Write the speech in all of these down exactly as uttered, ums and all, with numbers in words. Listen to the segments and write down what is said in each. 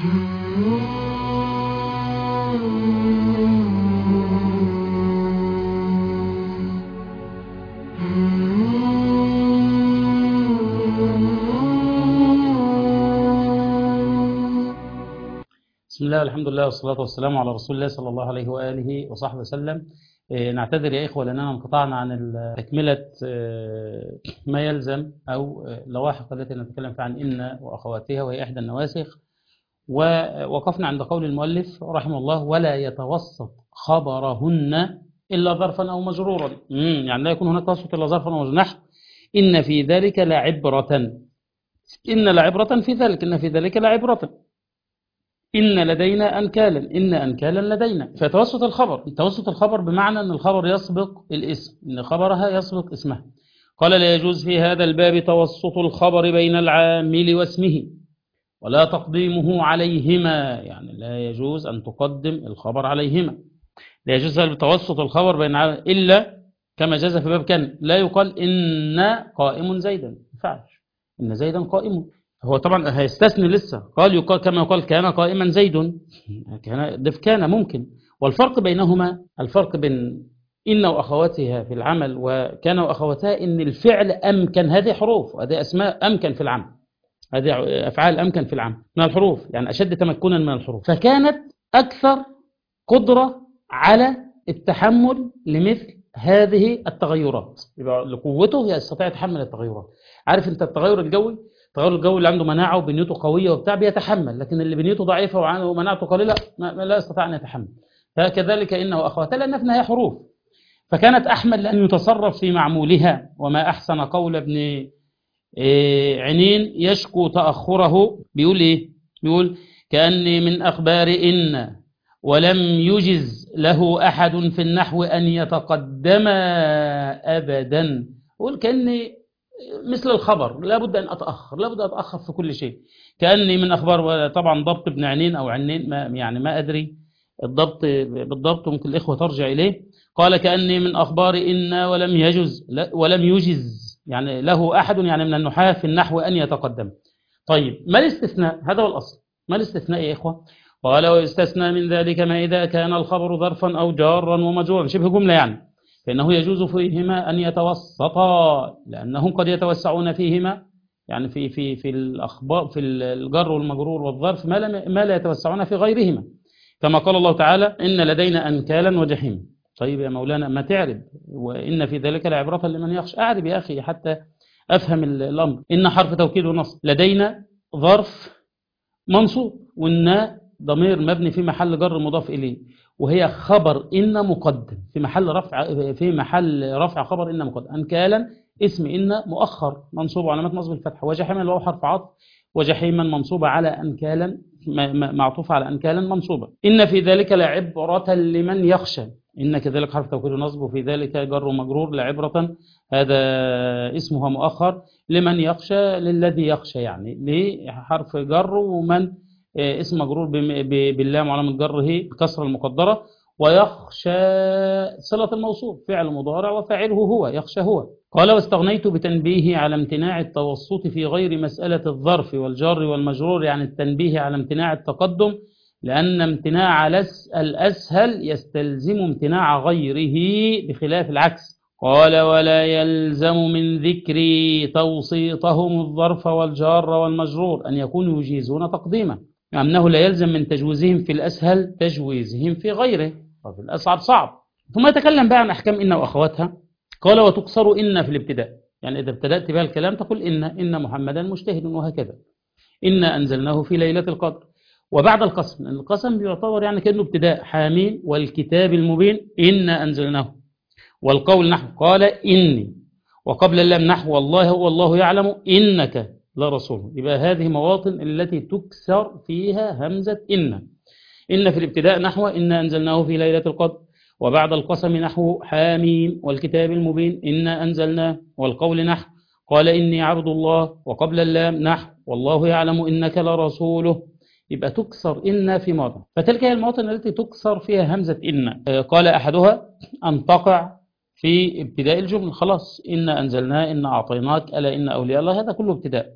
بسم الله والحمد لله والصلاة والسلام على رسول الله صلى الله عليه وآله وصحبه وسلم. نعتذر يا إخوة لأننا انقطعنا عن تكملة ما يلزم أو لواحق التي نتكلم فيها عن إن وأخواتها، وهي إحدى النواسخ. ووقفنا عند قول المؤلف رحمه الله: ولا يتوسط خبرهن إلا ظرفا أو مجرورا. يعني لا يكون هناك توسط إلا ظرفا أو مجرورا. نحو إن في ذلك لعبرة، إن لعبرة في ذلك، إن في ذلك لعبرة، إن لدينا أنكالا، إن أنكالا لدينا. فتوسط الخبر، توسط الخبر بمعنى أن الخبر يسبق الاسم، إن خبرها يسبق اسمها. قال: لا يجوز في هذا الباب توسط الخبر بين العامل واسمه ولا تقديمه عليهما. يعني لا يجوز أن تقدم الخبر عليهما. لا يجوز توسط الخبر بين العامل إلا كما جاز في باب كان. لا يقال إن قائم زيدا، ما ينفعش إن زيدا قائم. هو طبعا هيستثني لسه، قال يقال كما يقال كان قائما زيد، كان ضف كان ممكن. والفرق بينهما، الفرق بين إن وأخواتها في العمل وكان وأخواتها إن الفعل أمكن، هذه حروف وهذه أسماء أمكن في العمل، هذه أفعال أمكن في العمل من الحروف، يعني أشد تمكنا من الحروف. فكانت أكثر قدرة على التحمل لمثل هذه التغيرات، يبقى لقوته يستطيع يتحمل التغيرات. عارف أنت التغير الجوي، التغير الجوي اللي عنده مناعة وبنيته قوية وبتاع بيتحمل، لكن اللي بنيته ضعيفة ومناعته قليلة لا يستطيع أن يتحمل. فكذلك إنه وأخواتها، لأن في النهاية حروف، فكانت أحمل لأن يتصرف في معمولها. وما أحسن قول ابن عنين يشكو تأخره، بيقول إيه؟ بيقول: كأني من أخبار إن ولم يجز له أحد في النحو أن يتقدم أبدا. يقول كأني مثل الخبر، لا بد أن أتأخر، لا بد أن أتأخر في كل شيء. كأني من أخبار، طبعا ضبط ابن عنين أو عنين، ما يعني ما أدري الضبط بالضبط، ممكن الإخوة ترجع إليه. قال: كأني من أخبار إن ولم يجز ولم يجز يعني له أحد، يعني من النحاة في النحو أن يتقدم. طيب ما الاستثناء؟ هذا هو الأصل. ما الاستثناء يا إخوة؟ قال: ويستثنى من ذلك ما إذا كان الخبر ظرفا أو جارا ومجرورا، شبه جملة يعني، فإنه يجوز فيهما أن يتوسطا، لأنهم قد يتوسعون فيهما، يعني في في في الأخبار، في الجر والمجرور والظرف، ما لا ما لا يتوسعون في غيرهما، كما قال الله تعالى: إن لدينا أنكالا وجحيما. طيب يا مولانا ما تعرب وإن في ذلك لعبرة لمن يخشى؟ أعرب يا أخي حتى أفهم الأمر. إن حرف توكيد ونصب، لدينا ظرف منصوب، وإن ضمير مبني في محل جر مضاف إليه، وهي خبر إن مقدم في محل رفع، في محل رفع خبر إن مقدم. أنكالا اسم إن مؤخر منصوب علامة نصب الفتح، وجحيما اللي هو حرف عطف، وجحيما منصوبة على أنكالا، معطوفة على أنكالا منصوبة. إن في ذلك لعبرة لمن يخشى، إن كذلك حرف توكيد ونصب، وفي ذلك جر ومجرور. لعبرة هذا اسمها مؤخر، لمن يخشى للذي يخشى، يعني لحرف جر، ومن اسم مجرور باللام وعلامة جره كسر المقدرة، ويخشى صلة الموصول فعل مضارع وفاعله هو يخشى هو. قال: واستغنيت بتنبيه على امتناع التوسط في غير مسألة الظرف والجار والمجرور، يعني التنبيه على امتناع التقدم، لأن امتناع الأسهل يستلزم امتناع غيره بخلاف العكس. قال: ولا يلزم من ذكر توسيطهم الظرف والجار والمجرور أن يكونوا يجيزون تقديمه، أنه لا يلزم من تجويزهم في الأسهل تجويزهم في غيره، وفي الأصعب صعب. ثم يتكلم بقى عن أحكام إن وأخواتها. قال: وتكسر إن في الابتداء، يعني إذا ابتدأت بها الكلام تقول إن إن محمدا مجتهد، وهكذا. إن أنزلناه في ليلة القدر. وبعد القسم، القسم بيعتبر يعني كأنه ابتداء، حامين والكتاب المبين إن أنزلناه. والقول نحو قال إني، وقبل اللام نحو والله هو الله يعلم إنك لا رسوله. يبقى هذه مواطن التي تكسر فيها همزة إن. إن في الابتداء نحو إن أنزلناه في ليلة القدر، وبعد القسم نحو حاميم والكتاب المبين إن أنزلناه. والقول نحو قال إني عبد الله، وقبل اللام نحو والله يعلم إنك لرسوله. يبقى تكسر إن في ماضي، فتلك هي المواطن التي تكسر فيها همزة إن. قال أحدها أن تقع في ابتداء الجملة، خلاص إن أنزلناه، إن أعطيناك، ألا إن أولياء الله، هذا كله ابتداء.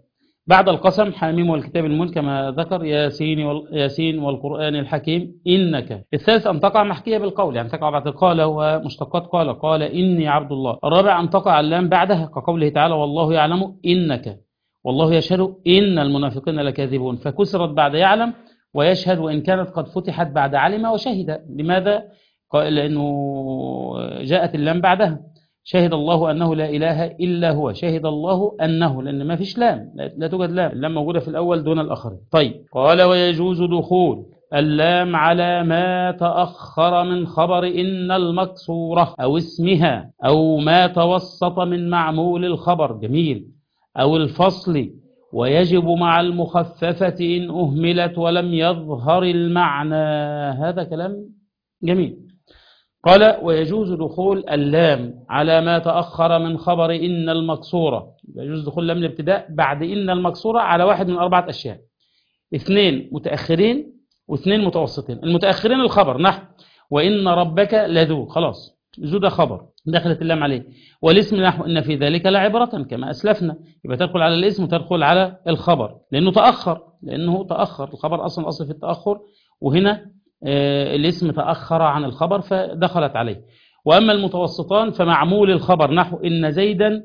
بعد القسم حاميم والكتاب المبين كما ذكر ياسين وال... ياسين والقرآن الحكيم إنك. الثالث أن تقع محكية بالقول، يعني تقع بعد قال ومشتقات قال، قال إني عبد الله. الرابع أن تقع اللام بعدها كقوله تعالى والله يعلم إنك، والله يشهد إن المنافقين لكاذبون، فكسرت بعد يعلم ويشهد، وإن كانت قد فتحت بعد علم وشهد. لماذا؟ لأنه جاءت اللام بعدها. شهد الله أنه لا إله إلا هو، شهد الله أنه، لأن ما فيش لام، لا توجد لام، اللام موجودة في الأول دون الآخرين. طيب قال ويجوز دخول اللام على ما تأخر من خبر إن المكسورة أو اسمها أو ما توسط من معمول الخبر، جميل، أو الفصل، ويجب مع المخففة إن أهملت ولم يظهر المعنى. هذا كلام جميل. قال ويجوز دخول اللام على ما تأخر من خبر إن المكسورة، يجوز دخول لام الابتداء بعد إن المكسورة على واحد من أربعة أشياء: اثنين متأخرين واثنين متوسطين. المتأخرين الخبر نحو وإن ربك لذو، خلاص ذو ده خبر دخلت اللام عليه، والاسم نحو إن في ذلك لعبرة كما أسلفنا، يبقى تدخل على الاسم وتدخل على الخبر لأنه تأخر، لأنه تأخر الخبر أصلا أصل في التأخر، وهنا آه الاسم تأخر عن الخبر فدخلت عليه. وأما المتوسطان فمعمول الخبر نحو إن زيدا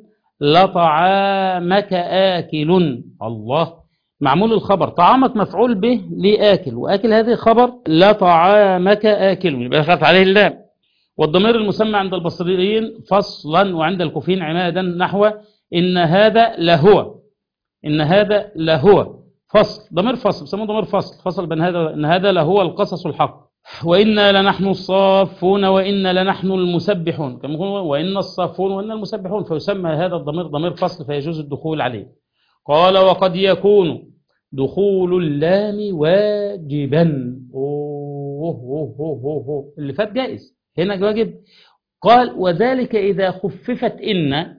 لطعامك آكل. الله، معمول الخبر طعامك مفعول به لآكل، وآكل هذه خبر لطعامك آكل، يبقى دخلت عليه اللام. والضمير المسمى عند البصريين فصلا وعند الكوفيين عمادا نحو إن هذا لهو، إن هذا لهو فصل، ضمير فصل، بيسموه ضمير فصل، فصل بين هذا إن هذا لهو القصص الحق. وإنا لنحن الصافون وإنا لنحن المسبحون، كما يقول وإن الصافون وإن المسبحون، فيسمى هذا الضمير ضمير فصل فيجوز الدخول عليه. قال وقد يكون دخول اللام واجبا. أوه أوه أوه أوه. اللي فات جائز، هنا واجب. قال وذلك إذا خففت إن،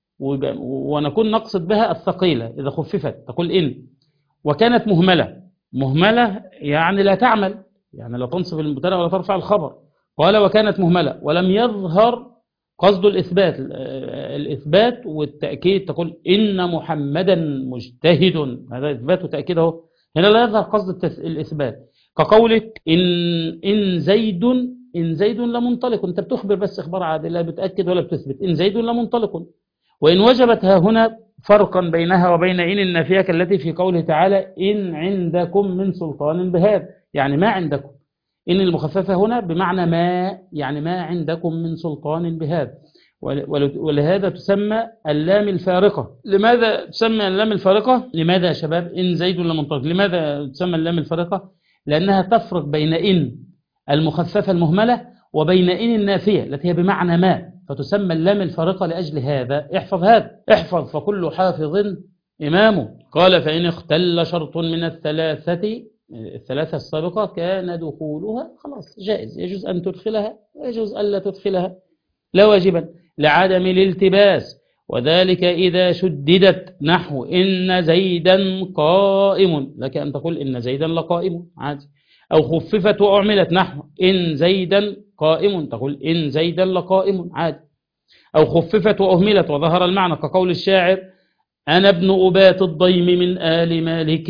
ونكون نقصد بها الثقيلة، إذا خففت تقول إن، وكانت مهملة. مهملة يعني لا تعمل، يعني لا تنصب المبتدا ولا ترفع الخبر. قال وكانت مهملة ولم يظهر قصد الإثبات، الإثبات والتأكيد، تقول إن محمدا مجتهد، هذا إثبات وتأكيد اهو، هنا لا يظهر قصد الإثبات، كقولك إن إن زيد إن زيد لمنطلق، أنت بتخبر بس إخبار عادي، لا بتأكد ولا بتثبت، إن زيد لمنطلق. وإن وجبت ها هنا فرقا بينها وبين إن النافية التي في قوله تعالى إن عندكم من سلطان بهذا، يعني ما عندكم. إن المخففة هنا بمعنى ما، يعني ما عندكم من سلطان بهذا، ولهذا تسمى اللام الفارقة. لماذا تسمى اللام الفارقة؟ لماذا يا شباب؟ إن زيد لمنطلق، لماذا تسمى اللام الفارقة؟ لأنها تفرق بين إن المخففة المهملة وبين إن النافية التي هي بمعنى ما، فتسمى اللام الفارقة لأجل هذا. احفظ هذا، احفظ فكل حافظ إمامه. قال فإن اختل شرط من الثلاثة الثلاثة السابقة كان دخولها خلاص جائز، يجوز أن تدخلها ويجوز ألا تدخلها لا واجبا لعدم الالتباس، وذلك إذا شددت نحو إن زيدا قائم، لك أن تقول إن زيدا لقائم عادي. أو خففت وأعملت نحو إن زيدا قائم، تقول إن زيدا لقائم عادي. أو خففت وأهملت وظهر المعنى كقول الشاعر أنا ابن أبات الضيم من آل مالك،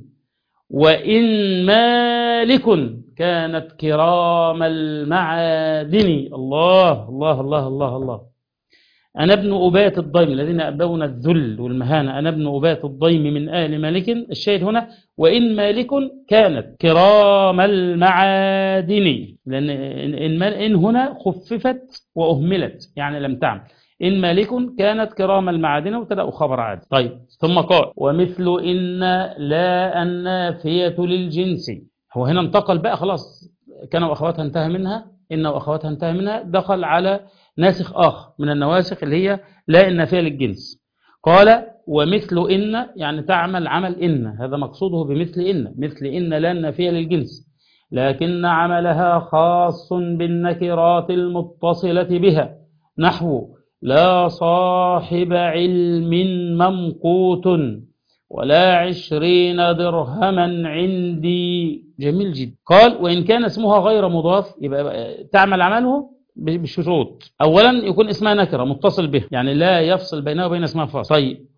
وإن مالك كانت كرام المعادن. الله الله الله الله الله. أنا ابن أبات الضيم الذين أبون الذل والمهانة، أنا ابن أبات الضيم من آل مالك، الشاهد هنا وإن مالك كانت كرام المعادن، لأن إن, إن هنا خففت وأهملت يعني لم تعمل. إن مالك كانت كرام المعادن وابتدأ خبر عادي. طيب ثم قال ومثل إن لا النافية للجنس. هو هنا انتقل بقى خلاص، كان وأخواتها انتهى منها، إن وأخواتها انتهى منها، دخل على ناسخ آخر من النواسخ اللي هي لا النافية للجنس. قال ومثل إن يعني تعمل عمل إن، هذا مقصوده بمثل إن، مثل إن لا النافية للجنس، لكن عملها خاص بالنكرات المتصلة بها نحو لا صاحب علم ممقوت ولا عشرين درهما عندي. جميل جدا. قال وإن كان اسمها غير مضاف يبقى تعمل عمله بشروط. أولا يكون اسمها نكرة متصل به، يعني لا يفصل بينه وبين اسمها فاصل. طيب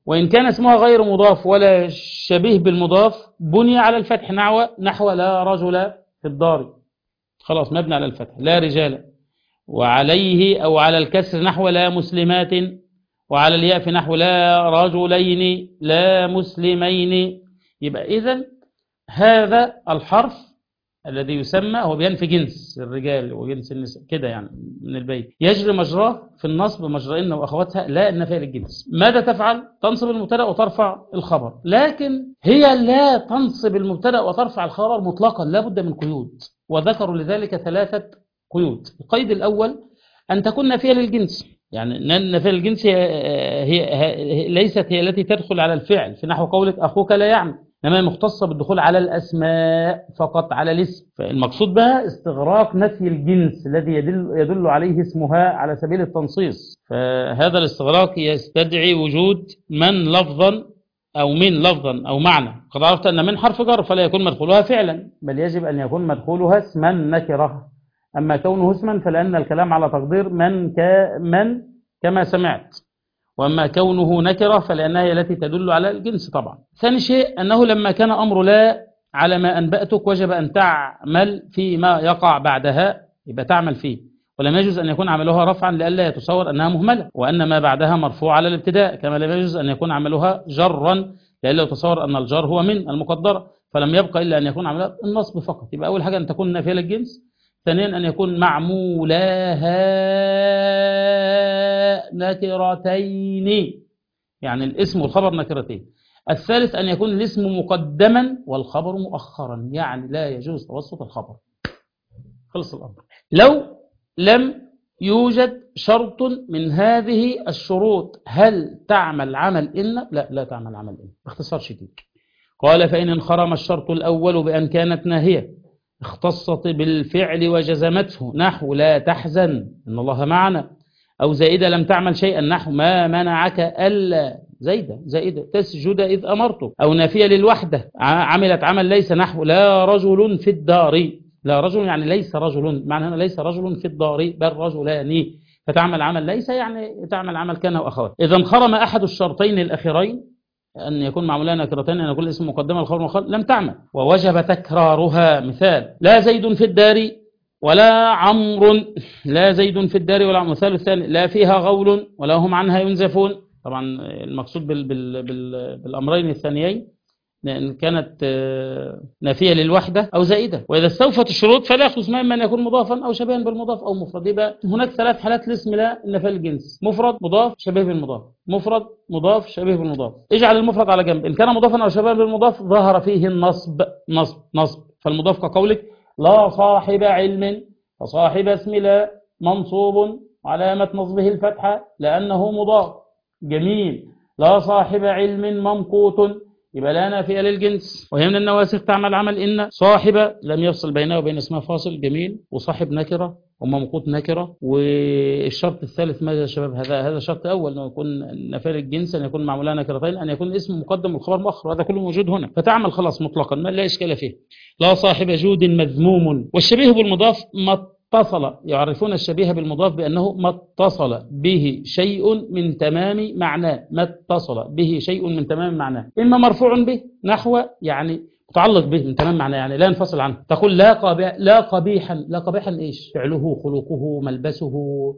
وإن كان اسمها غير مضاف ولا شبيه بالمضاف بني على الفتح نحو نحو لا رجل في الدار، خلاص مبني على الفتح لا رجال، وعليه أو على الكسر نحو لا مسلمات، وعلى الياء في نحو لا رجلين لا مسلمين. يبقى إذن هذا الحرف الذي يسمى هو بينفي جنس الرجال وجنس النساء كده يعني من البيت، يجري مجراه في النصب مجرى إن وأخواتها لا النفي للجنس. ماذا تفعل؟ تنصب المبتدأ وترفع الخبر، لكن هي لا تنصب المبتدأ وترفع الخبر مطلقا، لا بد من قيود، وذكروا لذلك ثلاثة قيود. القيد الأول أن تكون نافية للجنس، يعني النفي للجنس هي, هي, هي ليست هي التي تدخل على الفعل في نحو قولك أخوك لا يعمل، إنما مختصة بالدخول على الأسماء فقط على الاسم. فالمقصود بها استغراق نفي الجنس الذي يدل, يدل عليه اسمها على سبيل التنصيص، فهذا الاستغراق يستدعي وجود من لفظا أو من لفظا أو معنى. قد عرفت أن من حرف جر فلا يكون مدخولها فعلا، بل يجب أن يكون مدخولها اسما نكرة. أما كونه اسما فلأن الكلام على تقدير من, من كما سمعت، وأما كونه نكرة فلأنها هي التي تدل على الجنس طبعا. ثاني شيء أنه لما كان أمر لا على ما أنبأتك وجب أن تعمل فيما يقع بعدها، يبقى تعمل فيه، ولم يجوز أن يكون عملها رفعا لئلا يتصور أنها مهملة، وأن ما بعدها مرفوع على الابتداء، كما لم يجوز أن يكون عملها جرا لئلا يتصور أن الجر هو من المقدرة، فلم يبقى إلا أن يكون عملها النصب فقط. يبقى أول حاجة أن تكون نافية للجنس، ثانيا أن يكون معمولاها نكرتين، يعني الاسم والخبر نكرتين. الثالث أن يكون الاسم مقدما والخبر مؤخرا، يعني لا يجوز توسط الخبر. خلص الأمر. لو لم يوجد شرط من هذه الشروط هل تعمل عمل إن؟ لا لا تعمل عمل إن، باختصار شديد. قال فإن انخرم الشرط الأول بأن كانت ناهية اختصت بالفعل وجزمته نحو لا تحزن إن الله معنا، أو زائدة لم تعمل شيئا نحو ما منعك ألا زائدة زائدة تسجد إذ أمرتك، أو نافية للوحدة عملت عمل ليس نحو لا رجل في الدار، لا رجل يعني ليس رجل، معنى هنا ليس رجل في الدار بل رجلان، فتعمل عمل ليس يعني تعمل عمل كان وأخوات. إذا انخرم أحد الشرطين الأخيرين أن يكون معمولها نكرتين، أن يكون الاسم مقدمة الخبر مؤخرا، لم تعمل ووجب تكرارها. مثال لا زيد في الدار ولا عمرو، لا زيد في الدار ولا عمرو. مثال الثاني لا فيها غول ولا هم عنها ينزفون. طبعا المقصود بال بال بال بالأمرين الثانيين لأن كانت نافية للوحدة أو زائدة. وإذا استوفت الشروط فلا يخلص ما أن يكون مضافا أو شبيها بالمضاف أو مفرد. يبقى هناك ثلاث حالات لاسم لا النفي الجنس: مفرد مضاف شبيه بالمضاف، مفرد مضاف شبيه بالمضاف. اجعل المفرد على جنب، إن كان مضافا أو شبيها بالمضاف ظهر فيه النصب نصب نصب. فالمضاف كقولك لا صاحب علم، فصاحب اسم لا منصوب علامة نصبه الفتحة لأنه مضاف. جميل. لا صاحب علم ممقوت، يبقى لا نافية للجنس، وهي من النواسخ تعمل عمل إن. صاحب لم يفصل بينه وبين اسمها فاصل. جميل. وصاحب نكرة وممقوت نكرة. والشرط الثالث ماذا يا شباب؟ هذا هذا شرط أول، أن يكون نافية للجنس، أن يكون معمولها نكرتين، أن يكون الاسم مقدم والخبر مؤخر، هذا كله موجود هنا، فتعمل خلاص مطلقا ما لا إشكال فيه. لا صاحب جود مذموم. والشبيه بالمضاف ما اتصل، يعرفون الشبيه بالمضاف بأنه ما اتصل به شيء من تمام معناه، ما اتصل به شيء من تمام معناه، إما مرفوع به نحو يعني متعلق به من تمام معناه، يعني لا ينفصل عنه. تقول لا قبيح، لا قبيحا، لا قبيحا إيش؟ فعله، خلقه، ملبسه،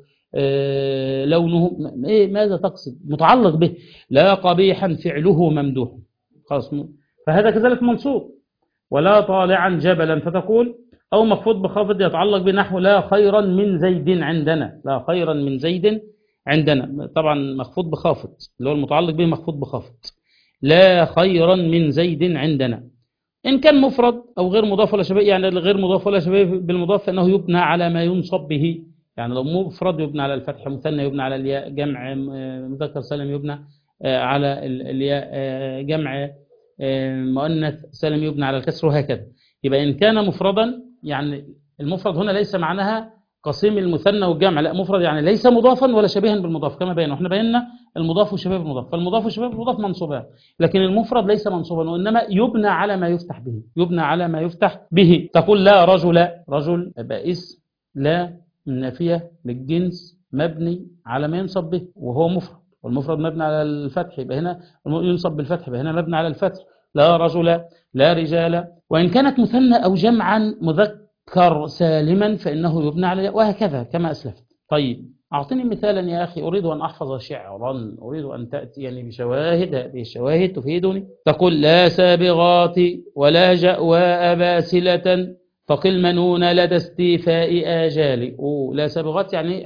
آه، لونه، إيه ماذا تقصد؟ متعلق به. لا قبيحا فعله ممدوح، خلاص. فهذا كذلك منصوب. ولا طالعا جبلا، فتقول أو مخفوض بخافض يتعلق بنحو لا خيرا من زيد عندنا، لا خيرا من زيد عندنا. طبعا مخفوض بخافض اللي هو المتعلق به مخفوض بخافض. لا خيرا من زيد عندنا. إن كان مفرد أو غير مضاف ولا شبيه، يعني غير مضاف ولا شبيه بالمضاف، فإنه يبنى على ما ينصب به. يعني لو مفرد يبنى على الفتح، مثنى يبنى على الياء، جمع مذكر سالم يبنى على الياء، جمع مؤنث سالم يبنى على الكسر، وهكذا. يبقى إن كان مفردا، يعني المفرد هنا ليس معناها قسيم المثنى والجمع، لا، مفرد يعني ليس مضافا ولا شبيها بالمضاف كما بينا، واحنا بينا المضاف وشبيه بالمضاف، فالمضاف وشبيه بالمضاف منصوبان، لكن المفرد ليس منصوبا، وإنما يبنى على ما يفتح به، يبنى على ما يفتح به. تقول لا رجل، رجل يبقى اسم لا النافية للجنس مبني على ما ينصب به وهو مفرد. والمفرد مبني على الفتح، يبقى هنا ينصب بالفتح، يبقى هنا مبني على الفتح. لا رجل، لا رجال. وإن كانت مثنى أو جمعا مذكر سالما فإنه يبنى على، وهكذا كما أسلفت. طيب أعطني مثالا يا أخي، أريد أن أحفظ شعرا، أريد أن تأتيني بشواهد، هذه الشواهد تفيدني. تقول لا سابغات ولا جأواء باسلة فقل منون لدى استيفاء آجال. لا سابغات يعني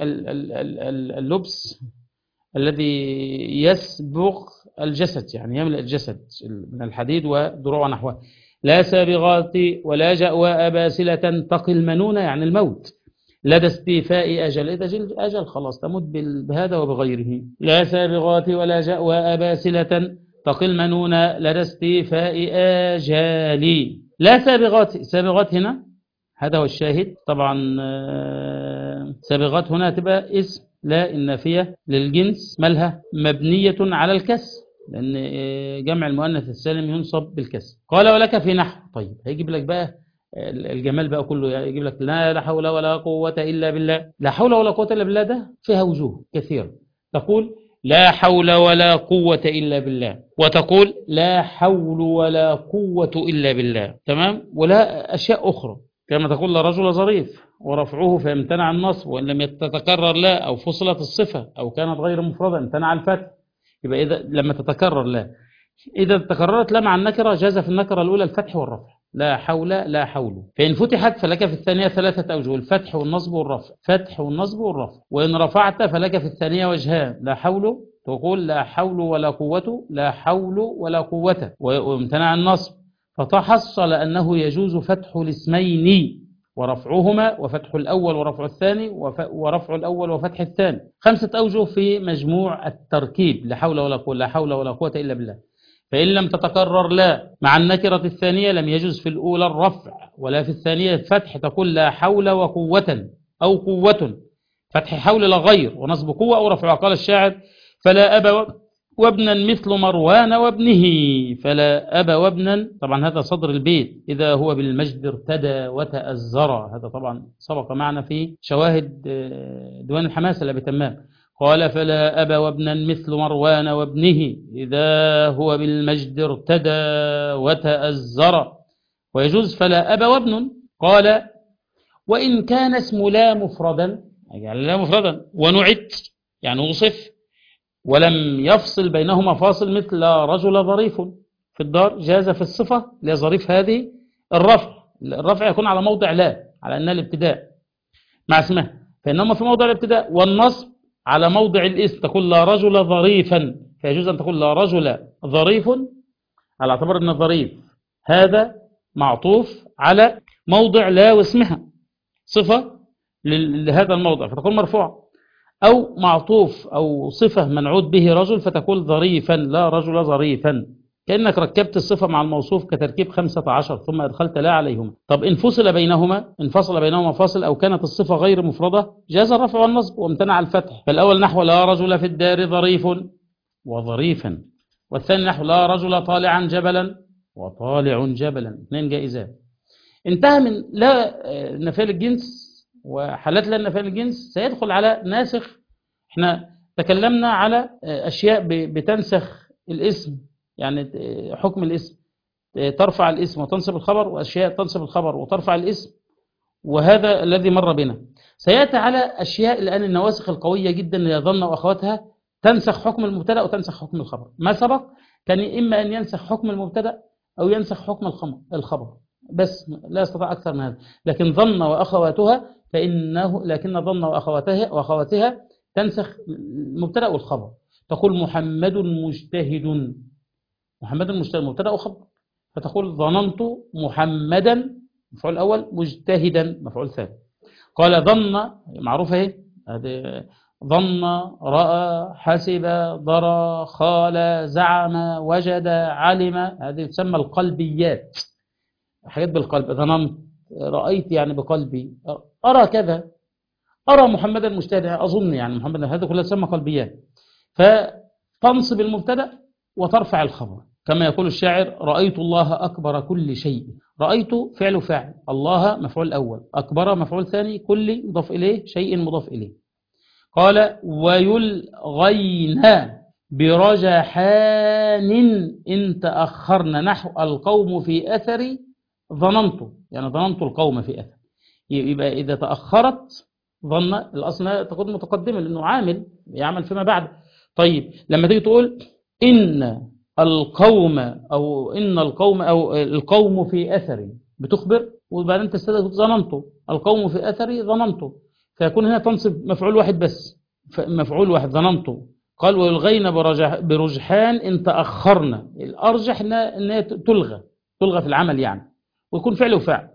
اللبس الذي يسبغ الجسد، يعني يملأ الجسد من الحديد ودروع نحوه. لا سابغات ولا جأواء باسلة تقل منون يعني الموت لدى استيفاء أجل، إذا جل أجل خلاص تموت بهذا وبغيره. لا سابغات ولا جأواء باسلة تقل منون لدى استيفاء آجال. لا سابغات، سابغات هنا هذا هو الشاهد. طبعا سابغات هنا تبقى اسم لا النافية للجنس، مالها مبنية على الكسر، لأن جمع المؤنث السالم ينصب بالكسر. قال ولك في نحو. طيب هيجيب لك بقى الجمال بقى كله، يجيب لك لا لا حول ولا قوة إلا بالله. لا حول ولا قوة إلا بالله ده فيها وجوه كثيرة. تقول لا حول ولا قوة إلا بالله، وتقول لا حول ولا قوة إلا بالله، تمام. ولا أشياء أخرى كما تقول لرجل ظريف ورفعه فيمتنع النصب، وإن لم يتكرر لا أو فصلت الصفة أو كانت غير مفردة امتنع الفتح. يبقى إذا لما تتكرر لا، إذا تكررت لا مع النكرة جاز في النكرة الأولى الفتح والرفع. لا حول لا حول. فإن فتحت فلك في الثانية ثلاثة أوجه، الفتح والنصب والرفع، فتح والنصب والرفع. وإن رفعت فلك في الثانية وجهان، لا حول تقول لا حول ولا قوة، لا حول ولا قوة، وامتنع النصب، فتحصل أنه يجوز فتح الاسمين ورفعهما، وفتح الأول ورفع الثاني، ورفع الأول وفتح الثاني. خمسة أوجه في مجموع التركيب لا حول ولا قوة، لا حول ولا قوة إلا بالله. فإن لم تتكرر لا مع النكرة الثانية لم يجوز في الأولى الرفع ولا في الثانية الفتح، تقول لا حول وقوة أو قوة، فتح حول لا غير، ونصب قوة أو رفع. قال الشاعر فلا أبا وابنا مثل مروان وابنه، فلا أبا وابنا، طبعا هذا صدر البيت، إذا هو بالمجد ارتدى وتأزر، هذا طبعا سبق معنا في شواهد ديوان الحماسة لأبي تمام. قال فلا أبا وابنا مثل مروان وابنه، إذا هو بالمجد ارتدى وتأزر. ويجوز فلا أبا وابن. قال وإن كان اسم لا مفردا، يعني لا مفردا ونعت يعني وصف ولم يفصل بينهما فاصل، مثل رجل ظريف في الدار، جاز في الصفة لظريف هذه الرفع، الرفع يكون على موضع لا، على أنها الابتداء مع اسمها، فإنما في موضع الابتداء، والنصب على موضع الاسم، تقول لا رجل ظريفا، فيجوز أن تقول لا رجل ظريف على اعتبار أن ظريف هذا معطوف على موضع لا واسمها صفة لهذا الموضع فتكون مرفوعة، أو معطوف أو صفة منعوت به رجل فتقول ظريفا لا رجل ظريفا، كأنك ركبت الصفة مع الموصوف كتركيب خمسة عشر ثم أدخلت لا عليهما. طب إن فصل بينهما، إن فصل بينهما فاصل أو كانت الصفة غير مفردة، جاز الرفع والنصب وامتنع الفتح. فالأول نحو لا رجل في الدار ظريف وظريفا، والثاني نحو لا رجل طالعا جبلا وطالع جبلا، اثنين جائزات. انتهى من لا نفي الجنس وحالات لا النفي الجنس، سيدخل على ناسخ. احنا تكلمنا على أشياء بتنسخ الاسم، يعني حكم الاسم ترفع الاسم وتنصب الخبر، وأشياء تنصب الخبر وترفع الاسم، وهذا الذي مر بنا. سيأتي على أشياء الآن النواسخ القوية جدا اللي ظن وأخواتها تنسخ حكم المبتدأ وتنسخ حكم الخبر. ما سبق كان إما أن ينسخ حكم المبتدأ أو ينسخ حكم الخبر بس، لا يستطيع أكثر من هذا. لكن ظن وأخواتها فإنه لكن ظن وأخواتها وأخواتها تنسخ المبتدأ والخبر. تقول محمد مجتهد، محمد مجتهد مبتدأ وخبر، فتقول ظننت محمدا مفعول الأول مجتهدا مفعول ثاني. قال ظن معروفة اهي، هذه ظن رأى حسب ضرى خال زعم وجد علم، هذه تسمى القلبيات، حاجات بالقلب. ظننت رأيت يعني بقلبي، أرى كذا، أرى محمدا مجتهدا، أظن يعني محمد، هذا كلها تسمى قلبيات. فتنصب المبتدأ وترفع الخبر، كما يقول الشاعر رأيت الله أكبر كل شيء. رأيت فعل فاعل، الله مفعول أول، أكبر مفعول ثاني، كل مضاف إليه، شيء مضاف إليه. قال ويلغين برجحان إن تأخرنا، نحو القوم في أثري ظننت، يعني ظننت القوم في أثر. يبقى إذا تأخرت ظن الأصل تكون متقدمة لأنه عامل يعمل فيما بعد. طيب لما تيجي تقول إن القوم أو إن القوم أو القوم في أثري بتخبر، وبعدين تستدرك ظننت القوم في أثري ظننت، فيكون هنا تنصب مفعول واحد بس، مفعول واحد ظننت. قال ويلغين برجح برجحان إن تأخرنا، الأرجح إنها تلغى تلغى في العمل يعني، ويكون فعل وفعل.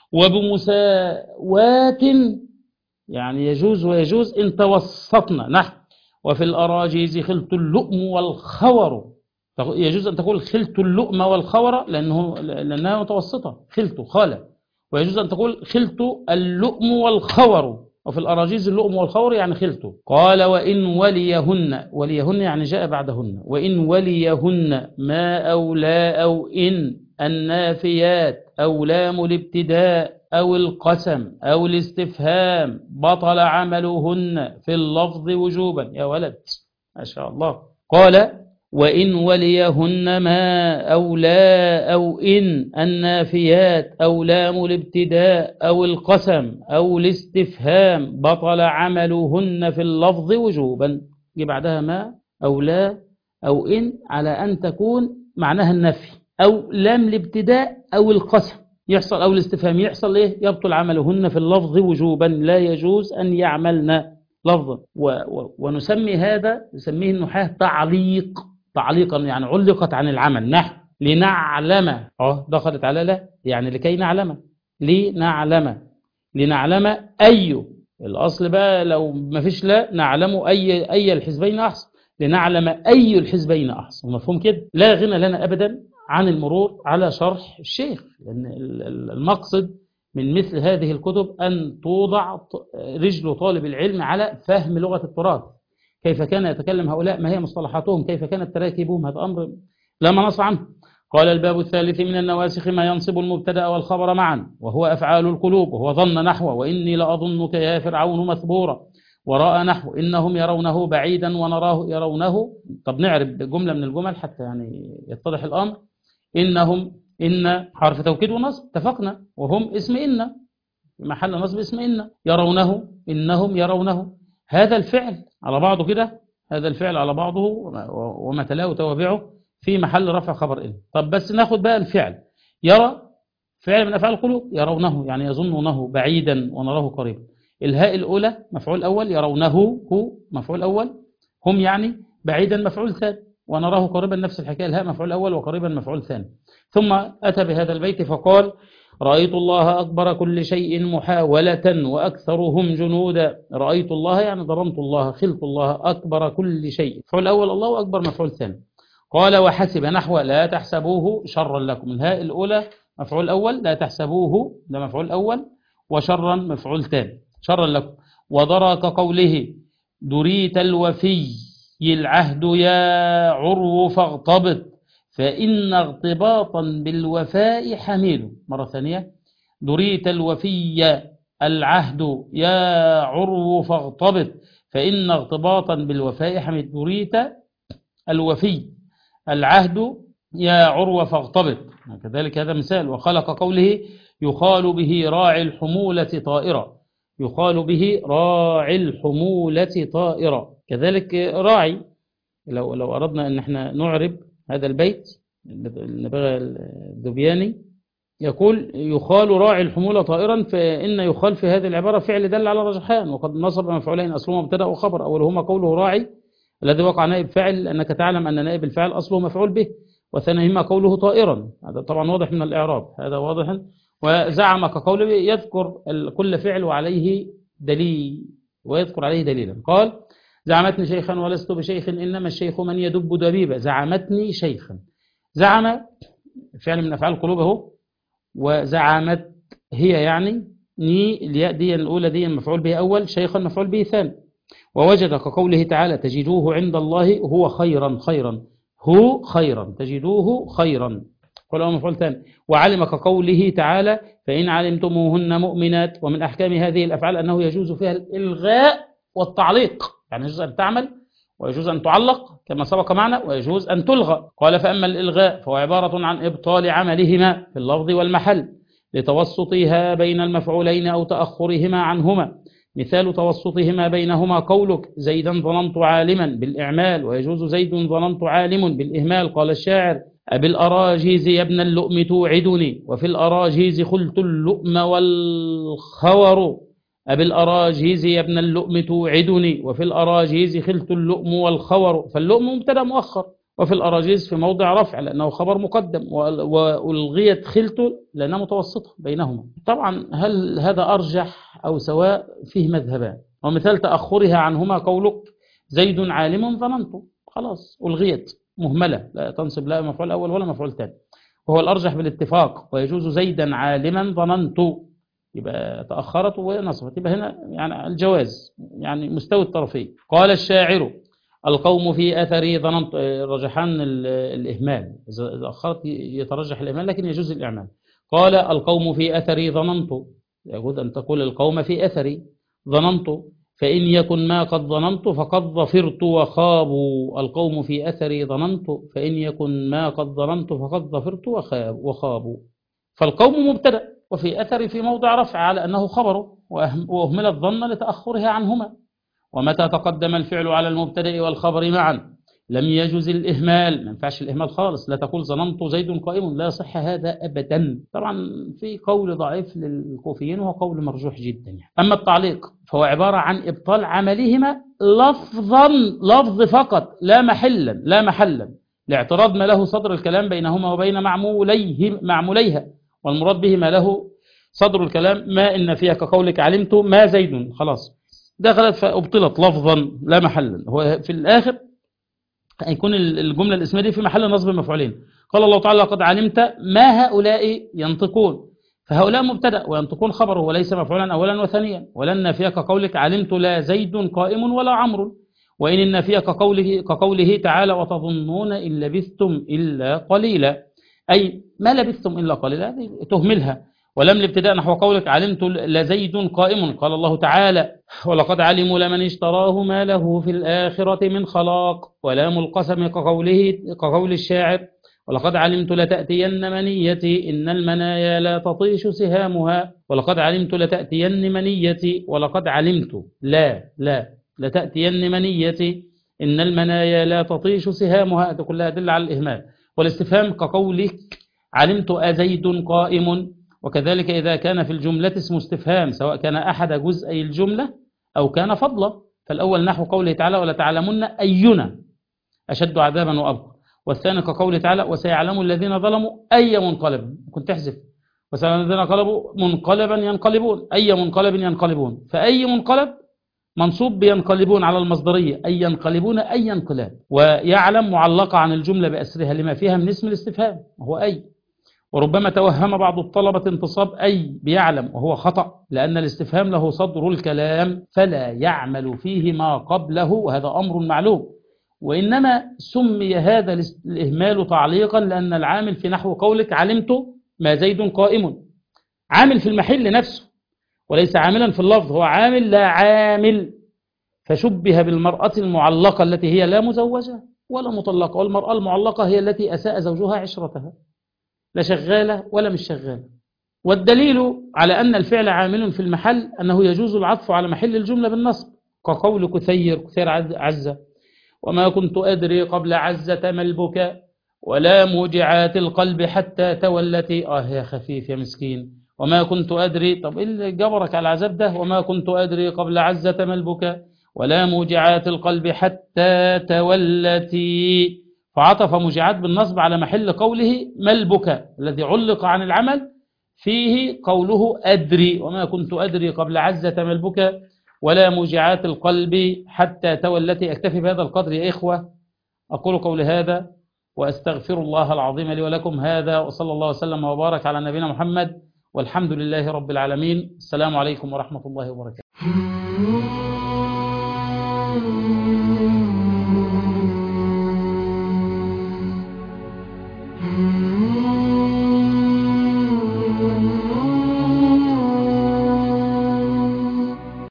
وبمساواة يعني يجوز ويجوز إن توسطنا، نحو وفي الأراجيز خلط اللؤم والخور، يجوز أن تقول خلط اللؤم والخور لأنه لأنها متوسطة، خلط خالة. ويجوز أن تقول خلط اللؤم والخور، وفي الأراجيز اللؤم والخور يعني خلط. قال وإن وليهن، وليهن يعني جاء بعدهن، وإن وليهن ما أو لا أو إن النافيات أو لام الابتداء أو القسم أو الاستفهام بطل عملهن في اللفظ وجوبا. يا ولد ما شاء الله. قال وإن وليهن ما أو لا أو إن النافيات أو لام الابتداء أو القسم أو الاستفهام بطل عملهن في اللفظ وجوبا. جي بعدها ما أو لا أو إن على أن تكون معناها النفي، أو لام الابتداء أو القسم يحصل، أو الاستفهام يحصل إيه؟ يبطل عملهن في اللفظ وجوبا، لا يجوز أن يعملن لفظا. و و ونسمي هذا نسميه النحاة تعليق، تعليقا يعني علقت عن العمل، نحو لنعلم، اه دخلت على لا يعني لكي نعلم، لنعلم لنعلم أي، الأصل بقى لو ما فيش لا نعلم أي أي الحزبين أحسن، لنعلم أي الحزبين أحسن. مفهوم كده؟ لا غنى لنا أبدا عن المرور على شرح الشيخ، لأن المقصد من مثل هذه الكتب أن توضع رجل طالب العلم على فهم لغة التراث، كيف كان يتكلم هؤلاء، ما هي مصطلحاتهم، كيف كانت تراكيبهم، هذا أمر لا مناص عنه. قال الباب الثالث من النواسخ ما ينصب المبتدأ والخبر معا، وهو أفعال القلوب، وهو ظن نحو وإني لأظنك يا فرعون مثبورا، ورأى نحو إنهم يرونه بعيدا ونراه يرونه. طب نعرف جملة من الجمل حتى يعني يتضح الأمر. إنهم إن حرف توكيد ونصب اتفقنا، وهم اسم إن محل نصب اسم إن، يرونه إنهم يرونه، هذا الفعل على بعضه كده، هذا الفعل على بعضه وما تلاه توابعه في محل رفع خبر إن. طب بس ناخد بقى الفعل يرى، فعل من أفعال القلوب، يرونه يعني يظنونه بعيدا ونراه قريبا. الهاء الأولى مفعول أول، يرونه هو مفعول أول، هم يعني بعيدا مفعول ثاني، ونراه قريبا نفس الحكاية، الهاء مفعول أول وقريبا مفعول ثاني. ثم أتى بهذا البيت فقال رأيت الله أكبر كل شيء محاولة وأكثرهم جنودا. رأيت الله يعني ضرمت الله، خلت الله، أكبر كل شيء مفعول أول الله، وأكبر مفعول ثاني. قال وحسب نحو لا تحسبوه شرا لكم، الهاء الأولى مفعول أول، لا تحسبوه ده مفعول أول، وشرا مفعول ثاني، شرا لكم. وضرى كقوله دريت الوفي العهد يا عرو فاغتبط، فإن اغتباطا بالوفاء حميل. مرة ثانية، دريت الوفي العهد يا عرو فاغتبط، فإن اغتباطا بالوفاء حميل. دريت الوفي العهد يا عرو فاغتبط، كذلك هذا مثال. وخلق قوله يخال به راعي الحمولة طائرة، يخال به راعي الحمولة طائرة، كذلك راعي. لو لو أردنا أن احنا نعرب هذا البيت النبغة الذبياني يقول يخال راعي الحمولة طائرا، فإن يخال في هذه العبارة فعل دل على رجحان، وقد نصب مفعولين أصلهما مبتدأ وخبر، أولهما قوله راعي الذي وقع نائب فاعل، أنك تعلم أن نائب الفاعل أصله مفعول به، وثانيهما قوله طائرا، هذا طبعا واضح من الإعراب، هذا واضح. وزعم كقوله يذكر كل فعل وعليه دليل، ويذكر عليه دليلا. قال زعمتني شيخا ولست بشيخ إنما الشيخ من يدب دبيبا. زعمتني شيخا، زعم فعل من أفعال القلوب اهو، وزعمت هي يعني ني الياء دي الأولى دي مفعول به أول، شيخا مفعول به ثاني. ووجد كقوله تعالى تجدوه عند الله هو خيرا، خيرا هو خيرا، تجدوه خيرا قل هو مفعول ثاني. وعلم كقوله تعالى فإن علمتموهن مؤمنات. ومن أحكام هذه الأفعال أنه يجوز فيها الإلغاء والتعليق، يعني يجوز أن تعمل ويجوز أن تعلق كما سبق معنا، ويجوز أن تلغى. قال فأما الإلغاء فهو عبارة عن إبطال عملهما في اللفظ والمحل لتوسطها بين المفعولين أو تأخرهما عنهما. مثال توسطهما بينهما قولك زيدا ظننت عالما بالإعمال، ويجوز زيد ظننت عالم بالإهمال. قال الشاعر أبي الأراجيز يا ابن اللؤم توعدني، وفي الأراجيز خلت اللؤم والخور. أبي الأراجيز يا ابن اللؤم توعدني، وفي الأراجيز خلت اللؤم والخور. فاللؤم مبتدأ مؤخر، وفي الأراجيز في موضع رفع لأنه خبر مقدم، وألغيت خلت لأنها متوسطة بينهما. طبعا هل هذا أرجح أو سواء؟ فيه مذهبان. ومثال تأخرها عنهما قولك زيد عالم ظننت، خلاص ألغيت مهملة لا تنصب لا مفعول أول ولا مفعول ثاني، وهو الأرجح بالاتفاق. ويجوز زيدا عالما ظننت، يبقى تأخرت ونصبت، يبقى هنا يعني الجواز يعني مستوي الطرفين. قال الشاعر القوم في أثري ظننت، رجحان الإهمال، إذا أخرت يترجح الإهمال لكن يجوز الإعمال. قال القوم في أثري ظننت، يجوز أن تقول القوم في أثري ظننت، فإن يكن ما قد ظننت فقد ظفرت وخابوا. القوم في أثري ظننت، فإن يكن ما قد ظننت فقد ظفرت وخابوا. فالقوم مبتدأ، وفي أثر في موضع رفع على أنه خبره، وأهمل الظن لتأخرها عنهما. ومتى تقدم الفعل على المبتدأ والخبر معا لم يجوز الإهمال، ما ينفعش الإهمال خالص. لا تقول ظننت زيد قائم، لا يصح هذا أبدا. طبعا في قول ضعيف للكوفيين وهو قول مرجوح جدا يعني. أما التعليق فهو عبارة عن إبطال عملهما لفظا، لفظ فقط، لا محلا لا محلا لاعتراض ما له صدر الكلام بينهما وبين معموليه معموليها. والمراد به ما له صدر الكلام ما إن فيها كقولك علمت ما زيد، خلاص دخلت فأبطلت لفظا لا محلا. هو في الآخر يكون الجملة الاسمية دي في محل نصب مفعولين. قال الله تعالى قد علمت ما هؤلاء ينطقون، فهؤلاء مبتدأ وينطقون خبره وليس مفعولا أولا وثانيا. ولن فيها كقولك علمت لا زيد قائم ولا عمرو. وإن النافية كقوله, كقوله تعالى وتظنون إن لبثتم إلا قليلا، أي ما لبثتم إلا قليلا، تهملها. ولم الابتداء نحو قولك علمت لزيد قائم. قال الله تعالى ولقد علموا لمن اشتراه ما له في الآخرة من خلاق. ولام القسم كقوله كقول الشاعر ولقد علمت لتأتين منيتي إن المنايا لا تطيش سهامها. ولقد علمت لتأتين منيتي، ولقد علمت لا لا لتأتين منيتي إن المنايا لا تطيش سهامها، هذه كلها أدلة على الإهمال. والاستفهام كقولك علمت أزيد قائم. وكذلك إذا كان في الجملة اسم استفهام سواء كان أحد جزئي الجملة أو كان فضلا، فالأول نحو قوله تعالى ولتعلمن أينا أشد عذابا وأبقى. والثاني كقوله تعالى وسيعلم الذين ظلموا أي منقلب، كنت تحذف وسيعلم الذين قلبوا منقلبا ينقلبون، أي منقلب ينقلبون. فأي منقلب منصوب بينقلبون على المصدرية، أي ينقلبون أي انقلاب. ويعلم معلقة عن الجملة بأسرها لما فيها من اسم الاستفهام وهو أي. وربما توهم بعض الطلبة انتصاب أي بيعلم وهو خطأ، لأن الاستفهام له صدر الكلام فلا يعمل فيه ما قبله، وهذا أمر معلوم. وإنما سمي هذا الإهمال تعليقا لأن العامل في نحو قولك علمت ما زيد قائم عامل في المحل نفسه وليس عاملا في اللفظ، هو عامل لا عامل. فشبه بالمرأة المعلقة التي هي لا مزوجة ولا مطلقة، والمرأة المعلقة هي التي أساء زوجها عشرتها، لا شغالة ولا مش شغالة. والدليل على أن الفعل عامل في المحل أنه يجوز العطف على محل الجملة بالنصب كقول كثير كثير عزة وما كنت أدري قبل عزة ما البكاء ولا موجعات القلب حتى تولتي. آه يا خفيف يا مسكين، وما كنت أدري. طب إيه اللي جبرك على العذاب ده؟ وما كنت أدري قبل عزة ما البكاء ولا موجعات القلب حتى تولتي. فعطف موجعات بالنصب على محل قوله ما البكاء الذي علق عن العمل فيه قوله أدري، وما كنت أدري قبل عزة ما البكاء ولا موجعات القلب حتى تولتي. أكتفي بهذا القدر يا إخوة، أقول قولي هذا وأستغفر الله العظيم لي ولكم هذا، وصلى الله وسلم وبارك على نبينا محمد والحمد لله رب العالمين. السلام عليكم ورحمة الله وبركاته.